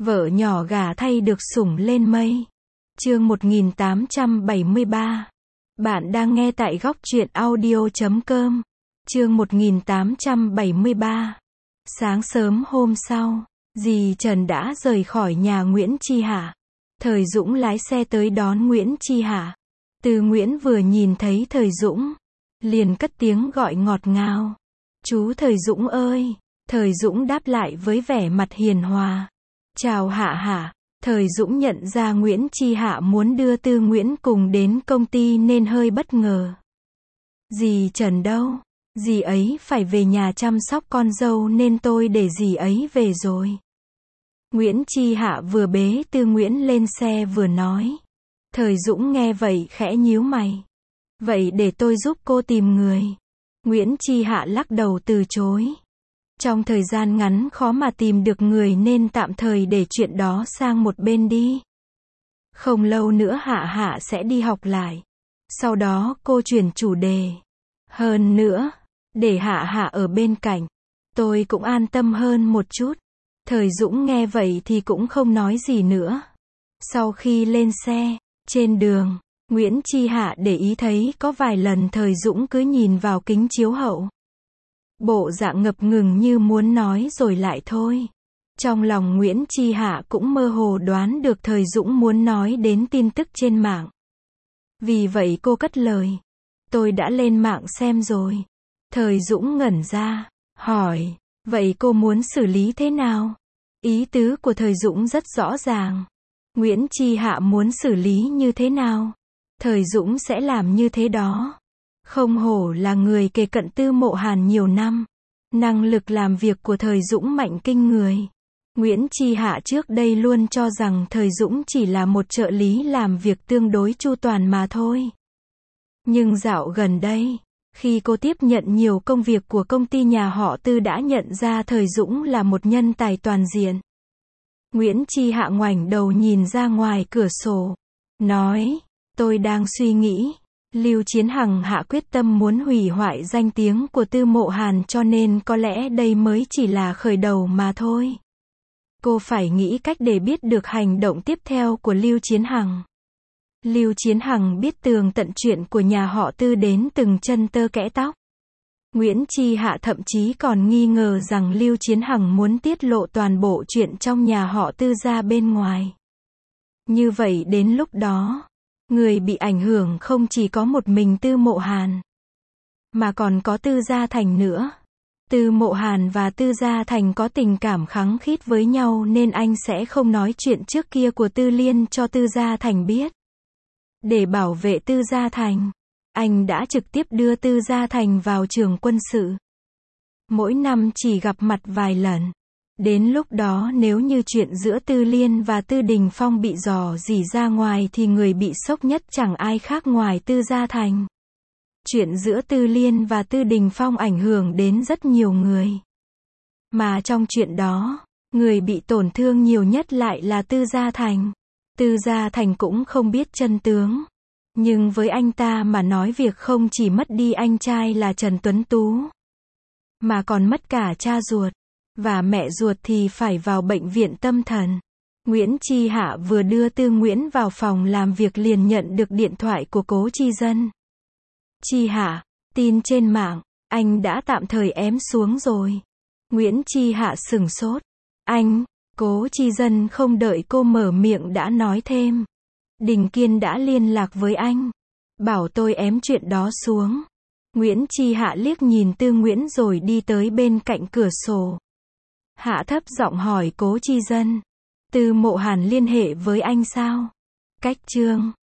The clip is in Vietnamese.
Vợ nhỏ gả thay được sủng lên mây. Chương 1873. Bạn đang nghe tại góc truyện audio.com. Chương 1873. Sáng sớm hôm sau, dì Trần đã rời khỏi nhà Nguyễn Chi Hạ. Thời Dũng lái xe tới đón Nguyễn Chi Hạ. Từ Nguyễn vừa nhìn thấy Thời Dũng, liền cất tiếng gọi ngọt ngào. Chú Thời Dũng ơi! Thời Dũng đáp lại với vẻ mặt hiền hòa. Chào Hạ Hạ. Thời Dũng nhận ra Nguyễn Chi Hạ muốn đưa Tư Nguyễn cùng đến công ty nên hơi bất ngờ. Dì Trần đâu? Dì ấy phải về nhà chăm sóc con dâu nên tôi để dì ấy về rồi. Nguyễn Chi Hạ vừa bế Tư Nguyễn lên xe vừa nói. Thời Dũng nghe vậy khẽ nhíu mày. Vậy để tôi giúp cô tìm người. Nguyễn Chi Hạ lắc đầu từ chối. Trong thời gian ngắn khó mà tìm được người nên tạm thời để chuyện đó sang một bên đi. Không lâu nữa Hạ Hạ sẽ đi học lại. Sau đó cô chuyển chủ đề. Hơn nữa, để Hạ Hạ ở bên cạnh, tôi cũng an tâm hơn một chút. Thời Dũng nghe vậy thì cũng không nói gì nữa. Sau khi lên xe, trên đường, Nguyễn Chi Hạ để ý thấy có vài lần Thời Dũng cứ nhìn vào kính chiếu hậu. Bộ dạng ngập ngừng như muốn nói rồi lại thôi. Trong lòng Nguyễn Chi Hạ cũng mơ hồ đoán được Thời Dũng muốn nói đến tin tức trên mạng. Vì vậy cô cất lời. Tôi đã lên mạng xem rồi. Thời Dũng ngẩn ra, hỏi, vậy cô muốn xử lý thế nào? Ý tứ của Thời Dũng rất rõ ràng. Nguyễn Chi Hạ muốn xử lý như thế nào? Thời Dũng sẽ làm như thế đó. Không hổ là người kề cận Tư Mộ Hàn nhiều năm. Năng lực làm việc của Thời Dũng mạnh kinh người. Nguyễn Chi Hạ trước đây luôn cho rằng Thời Dũng chỉ là một trợ lý làm việc tương đối chu toàn mà thôi. Nhưng dạo gần đây, khi cô tiếp nhận nhiều công việc của công ty nhà họ Tư đã nhận ra Thời Dũng là một nhân tài toàn diện. Nguyễn Chi Hạ ngoảnh đầu nhìn ra ngoài cửa sổ. Nói, tôi đang suy nghĩ. Lưu Chiến Hằng hạ quyết tâm muốn hủy hoại danh tiếng của Tư Mộ Hàn cho nên có lẽ đây mới chỉ là khởi đầu mà thôi. Cô phải nghĩ cách để biết được hành động tiếp theo của Lưu Chiến Hằng. Lưu Chiến Hằng biết tường tận chuyện của nhà họ Tư đến từng chân tơ kẽ tóc. Nguyễn Chi Hạ thậm chí còn nghi ngờ rằng Lưu Chiến Hằng muốn tiết lộ toàn bộ chuyện trong nhà họ Tư ra bên ngoài. Như vậy đến lúc đó, người bị ảnh hưởng không chỉ có một mình Tư Mộ Hàn, mà còn có Tư Gia Thành nữa. Tư Mộ Hàn và Tư Gia Thành có tình cảm khăng khít với nhau nên anh sẽ không nói chuyện trước kia của Tư Liên cho Tư Gia Thành biết. Để bảo vệ Tư Gia Thành, anh đã trực tiếp đưa Tư Gia Thành vào trường quân sự. Mỗi năm chỉ gặp mặt vài lần. Đến lúc đó nếu như chuyện giữa Tư Liên và Tư Đình Phong bị rò rỉ ra ngoài thì người bị sốc nhất chẳng ai khác ngoài Tư Gia Thành. Chuyện giữa Tư Liên và Tư Đình Phong ảnh hưởng đến rất nhiều người. Mà trong chuyện đó, người bị tổn thương nhiều nhất lại là Tư Gia Thành. Tư Gia Thành cũng không biết chân tướng. Nhưng với anh ta mà nói việc không chỉ mất đi anh trai là Trần Tuấn Tú, mà còn mất cả cha ruột. Và mẹ ruột thì phải vào bệnh viện tâm thần. Nguyễn Chi Hạ vừa đưa Tư Nguyễn vào phòng làm việc liền nhận được điện thoại của Cố Chi Dân. Chi Hạ, tin trên mạng, anh đã tạm thời ém xuống rồi. Nguyễn Chi Hạ sửng sốt. Anh, Cố Chi Dân không đợi cô mở miệng đã nói thêm. Đình Kiên đã liên lạc với anh. Bảo tôi ém chuyện đó xuống. Nguyễn Chi Hạ liếc nhìn Tư Nguyễn rồi đi tới bên cạnh cửa sổ. Hạ thấp giọng hỏi Cố Chi Dân. Tư Mộ Hàn liên hệ với anh sao? Cách chương